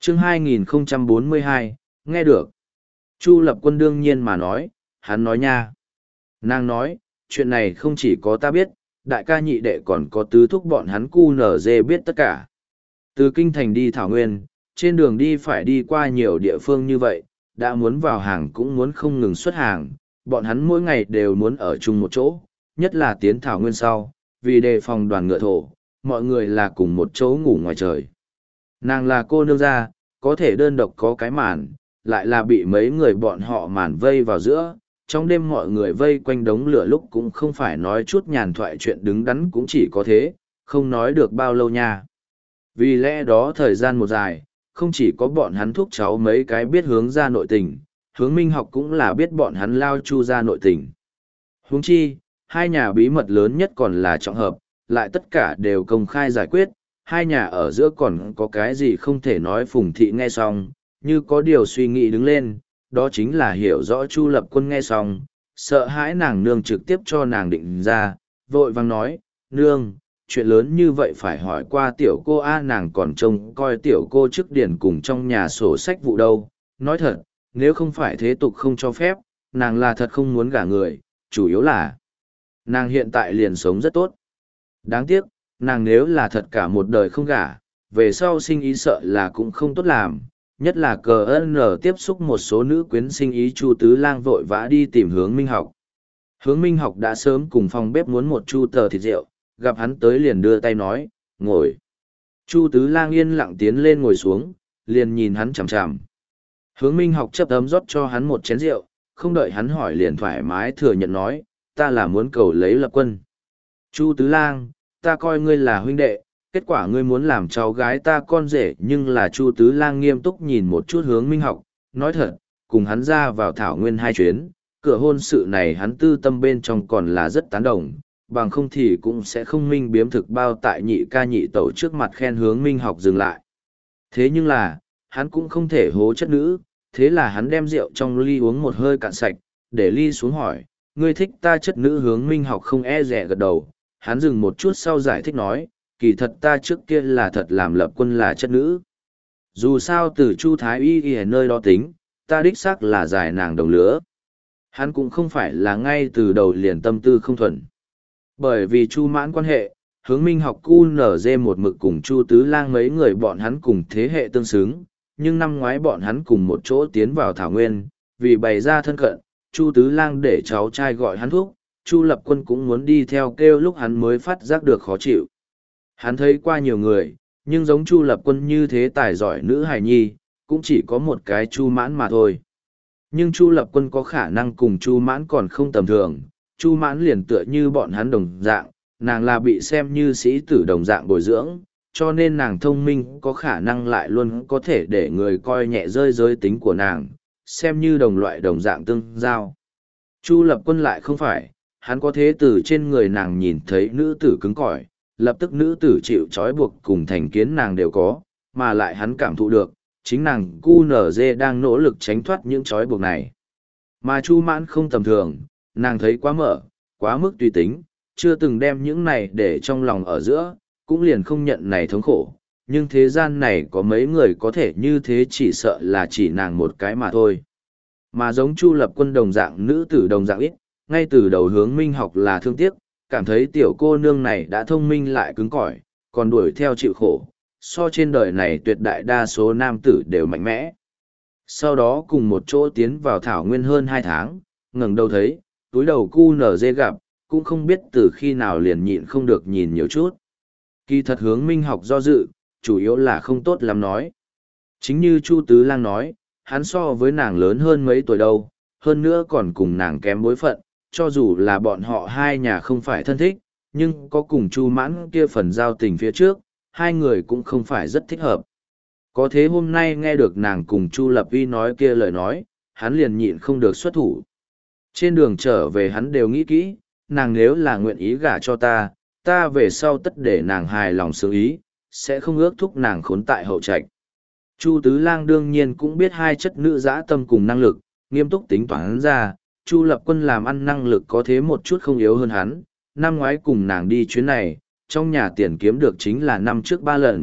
Chương 2042, nghe được. Chu Lập Quân đương nhiên mà nói, hắn nói nha. Nàng nói, chuyện này không chỉ có ta biết, đại ca nhị đệ còn có tứ thúc bọn hắn cu nở dê biết tất cả. Từ kinh thành đi Thảo Nguyên, trên đường đi phải đi qua nhiều địa phương như vậy, đã muốn vào hàng cũng muốn không ngừng xuất hàng, bọn hắn mỗi ngày đều muốn ở chung một chỗ, nhất là tiến Thảo Nguyên sau, vì đề phòng đoàn ngựa thổ, mọi người là cùng một chỗ ngủ ngoài trời. Nàng là cô nương gia, có thể đơn độc có cái màn, lại là bị mấy người bọn họ màn vây vào giữa, trong đêm mọi người vây quanh đống lửa lúc cũng không phải nói chút nhàn thoại chuyện đứng đắn cũng chỉ có thế, không nói được bao lâu nha. Vì lẽ đó thời gian một dài, không chỉ có bọn hắn thúc cháu mấy cái biết hướng ra nội tình, hướng minh học cũng là biết bọn hắn lao chu ra nội tình. Huống chi, hai nhà bí mật lớn nhất còn là trọng hợp, lại tất cả đều công khai giải quyết, hai nhà ở giữa còn có cái gì không thể nói. Phùng thị nghe xong, như có điều suy nghĩ đứng lên, đó chính là hiểu rõ Chu Lập Quân nghe xong, sợ hãi nàng nương trực tiếp cho nàng định ra, vội vàng nói, nương, chuyện lớn như vậy phải hỏi qua tiểu cô a, nàng còn trông coi tiểu cô trước điển cùng trong nhà sổ sách vụ đâu. Nói thật, nếu không phải thế tục không cho phép, nàng là thật không muốn gả người, chủ yếu là nàng hiện tại liền sống rất tốt. Đáng tiếc, nàng nếu là thật cả một đời không gả, về sau sinh ý sợ là cũng không tốt làm, nhất là cờ ân tiếp xúc một số nữ quyến sinh ý. Chu Tứ Lang vội vã đi tìm Hướng Minh Học. Hướng Minh Học đã sớm cùng phòng bếp muốn một chu tờ thịt rượu, gặp hắn tới liền đưa tay nói, ngồi. Chu Tứ Lang yên lặng tiến lên ngồi xuống, liền nhìn hắn chằm chằm. Hướng Minh Học chấp ấm rót cho hắn một chén rượu, không đợi hắn hỏi liền thoải mái thừa nhận nói, ta là muốn cầu lấy Lập Quân. Chu Tứ Lang, ta coi ngươi là huynh đệ, kết quả ngươi muốn làm cháu gái ta con rể. Nhưng là Chu Tứ Lang nghiêm túc nhìn một chút Hướng Minh Học, nói thật, cùng hắn ra vào Thảo Nguyên 2 chuyến, cửa hôn sự này hắn tư tâm bên trong còn là rất tán đồng, bằng không thì cũng sẽ không minh biếm thực bao tại nhị ca nhị tẩu trước mặt khen Hướng Minh Học dừng lại. Thế nhưng là, hắn cũng không thể hố chất nữ, thế là hắn đem rượu trong ly uống một hơi cạn sạch, để ly xuống hỏi, ngươi thích ta chất nữ? Hướng Minh Học không e dè gật đầu, hắn dừng một chút sau giải thích nói, kỳ thật ta trước kia là thật làm Lập Quân là chất nữ. Dù sao từ Chu Thái Y ở nơi đó tính, ta đích xác là giải nàng đồng lứa. Hắn cũng không phải là ngay từ đầu liền tâm tư không thuần. Bởi vì Chu Mãn quan hệ, Hướng Minh Học QNZ một mực cùng Chu Tứ Lang mấy người bọn hắn cùng thế hệ tương xứng, nhưng năm ngoái bọn hắn cùng một chỗ tiến vào Thảo Nguyên, vì bày ra thân cận, Chu Tứ Lang để cháu trai gọi hắn thúc, Chu Lập Quân cũng muốn đi theo kêu, lúc hắn mới phát giác được khó chịu. Hắn thấy qua nhiều người, nhưng giống Chu Lập Quân như thế tài giỏi nữ hài nhi, cũng chỉ có một cái Chu Mãn mà thôi. Nhưng Chu Lập Quân có khả năng cùng Chu Mãn còn không tầm thường, Chu Mãn liền tựa như bọn hắn đồng dạng, nàng là bị xem như sĩ tử đồng dạng bồi dưỡng, cho nên nàng thông minh có khả năng lại luôn có thể để người coi nhẹ rơi giới tính của nàng, xem như đồng loại đồng dạng tương giao. Chu Lập Quân lại không phải, hắn có thế từ trên người nàng nhìn thấy nữ tử cứng cỏi, lập tức nữ tử chịu trói buộc cùng thành kiến nàng đều có, mà lại hắn cảm thụ được, chính nàng QNZ đang nỗ lực tránh thoát những trói buộc này. Mà Chu Mãn không tầm thường, nàng thấy quá mở, quá mức tùy tính, chưa từng đem những này để trong lòng ở giữa, cũng liền không nhận này thống khổ. Nhưng thế gian này có mấy người có thể như thế, chỉ sợ là chỉ nàng một cái mà thôi. Mà giống Chu Lập Quân đồng dạng nữ tử đồng dạng ít, ngay từ đầu Hướng Minh Học là thương tiếc, cảm thấy tiểu cô nương này đã thông minh lại cứng cỏi, còn đuổi theo chịu khổ, so trên đời này tuyệt đại đa số nam tử đều mạnh mẽ. Sau đó cùng một chỗ tiến vào Thảo Nguyên hơn 2 tháng, ngẩng đầu thấy, túi đầu QNZ gặp, cũng không biết từ khi nào liền nhịn không được nhìn nhiều chút. Kỳ thật Hướng Minh Học do dự, chủ yếu là không tốt lắm nói. Chính như Chu Tứ Lang nói, hắn so với nàng lớn hơn mấy tuổi đâu, hơn nữa còn cùng nàng kém bối phận, cho dù là bọn họ hai nhà không phải thân thích, nhưng có cùng Chu Mãn kia phần giao tình phía trước, hai người cũng không phải rất thích hợp. Có thế hôm nay nghe được nàng cùng Chu Lập Vi nói kia lời nói, hắn liền nhịn không được xuất thủ. Trên đường trở về hắn đều nghĩ kỹ, nàng nếu là nguyện ý gả cho ta, ta về sau tất để nàng hài lòng xử ý, sẽ không ước thúc nàng khốn tại hậu trạch. Chu Tứ Lang đương nhiên cũng biết hai chất nữ dã tâm cùng năng lực, nghiêm túc tính toán ra, Chu Lập Quân làm ăn năng lực có thế một chút không yếu hơn hắn, năm ngoái cùng nàng đi chuyến này, trong nhà tiền kiếm được chính là năm trước 3 lần,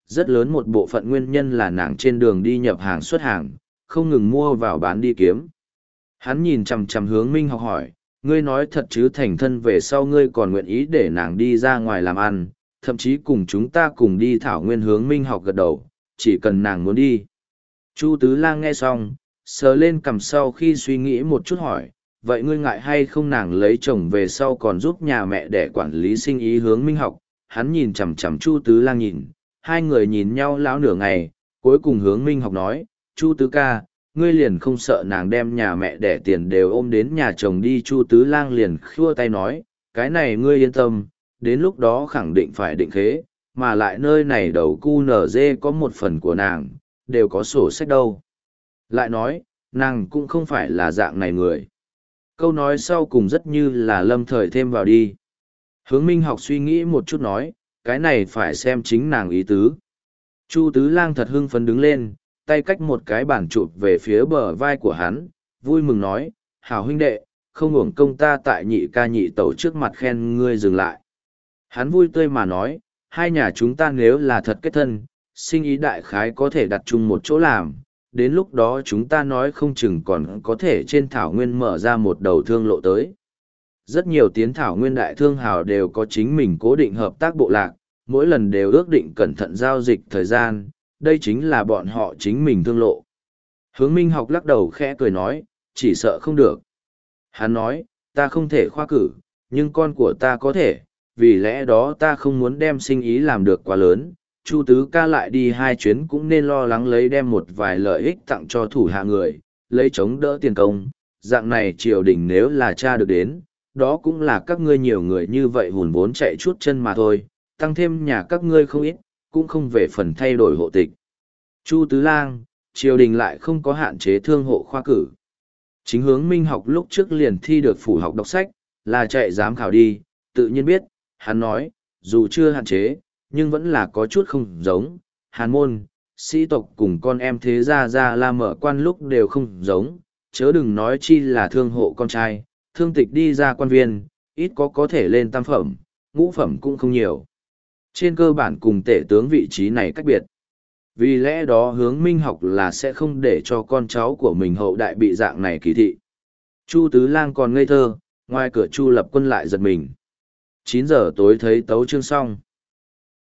rất lớn một bộ phận nguyên nhân là nàng trên đường đi nhập hàng xuất hàng, không ngừng mua vào bán đi kiếm. Hắn nhìn chằm chằm Hướng Minh Học hỏi, ngươi nói thật chứ, thành thân về sau ngươi còn nguyện ý để nàng đi ra ngoài làm ăn, thậm chí cùng chúng ta cùng đi thảo nguyên. Hướng Minh Học gật đầu, chỉ cần nàng muốn đi. Chu Tứ Lang nghe xong, sờ lên cằm sau khi suy nghĩ một chút hỏi, vậy ngươi ngại hay không nàng lấy chồng về sau còn giúp nhà mẹ để quản lý sinh ý? Hướng Minh Học, hắn nhìn chằm chằm Chu Tứ Lang nhìn, hai người nhìn nhau lão nửa ngày, cuối cùng Hướng Minh Học nói, Chu Tứ ca, ngươi liền không sợ nàng đem nhà mẹ đẻ tiền đều ôm đến nhà chồng đi? Chu Tứ Lang liền khua tay nói, cái này ngươi yên tâm, đến lúc đó khẳng định phải định khế, mà lại nơi này đầu cu nở dê có một phần của nàng, đều có sổ sách đâu. Lại nói, nàng cũng không phải là dạng này người. Câu nói sau cùng rất như là lâm thời thêm vào đi. Hướng Minh Học suy nghĩ một chút nói, cái này phải xem chính nàng ý tứ. Chu Tứ Lang thật hưng phấn đứng lên, tay cách một cái bản chụp về phía bờ vai của hắn, vui mừng nói, hảo huynh đệ, không uổng công ta tại nhị ca nhị tẩu trước mặt khen ngươi dừng lại. Hắn vui tươi mà nói, hai nhà chúng ta nếu là thật kết thân, sinh ý đại khái có thể đặt chung một chỗ làm, đến lúc đó chúng ta nói không chừng còn có thể trên thảo nguyên mở ra một đầu thương lộ tới. Rất nhiều tiến thảo nguyên đại thương hào đều có chính mình cố định hợp tác bộ lạc, mỗi lần đều ước định cẩn thận giao dịch thời gian, đây chính là bọn họ chính mình thương lộ. Hướng Minh Học lắc đầu khẽ cười nói, chỉ sợ không được. Hắn nói, ta không thể khoa cử, nhưng con của ta có thể, vì lẽ đó ta không muốn đem sinh ý làm được quá lớn. Chu Tứ ca lại đi 2 chuyến cũng nên lo lắng lấy đem một vài lợi ích tặng cho thủ hạ người, lấy chống đỡ tiền công. Dạng này triều đình nếu là cha được đến, đó cũng là các ngươi nhiều người như vậy hùn vốn chạy chuốt chân mà thôi, tăng thêm nhà các ngươi không ít, cũng không về phần thay đổi hộ tịch. Chu Tứ Lang, triều đình lại không có hạn chế thương hộ khoa cử. Chính Hướng Minh Học lúc trước liền thi được phủ học đọc sách, là chạy giám khảo đi, tự nhiên biết, hắn nói, dù chưa hạn chế, nhưng vẫn là có chút không giống, hàn môn, sĩ tộc cùng con em thế gia la mở quan lúc đều không giống, chớ đừng nói chi là thương hộ con trai, thương tịch đi ra quan viên, ít có thể lên tam phẩm, ngũ phẩm cũng không nhiều. Trên cơ bản cùng tể tướng vị trí này cách biệt. Vì lẽ đó Hướng Minh Học là sẽ không để cho con cháu của mình hậu đại bị dạng này kỳ thị. Chu Tứ Lang còn ngây thơ, ngoài cửa Chu Lập Quân lại giật mình. 9 giờ tối thấy tấu chương xong.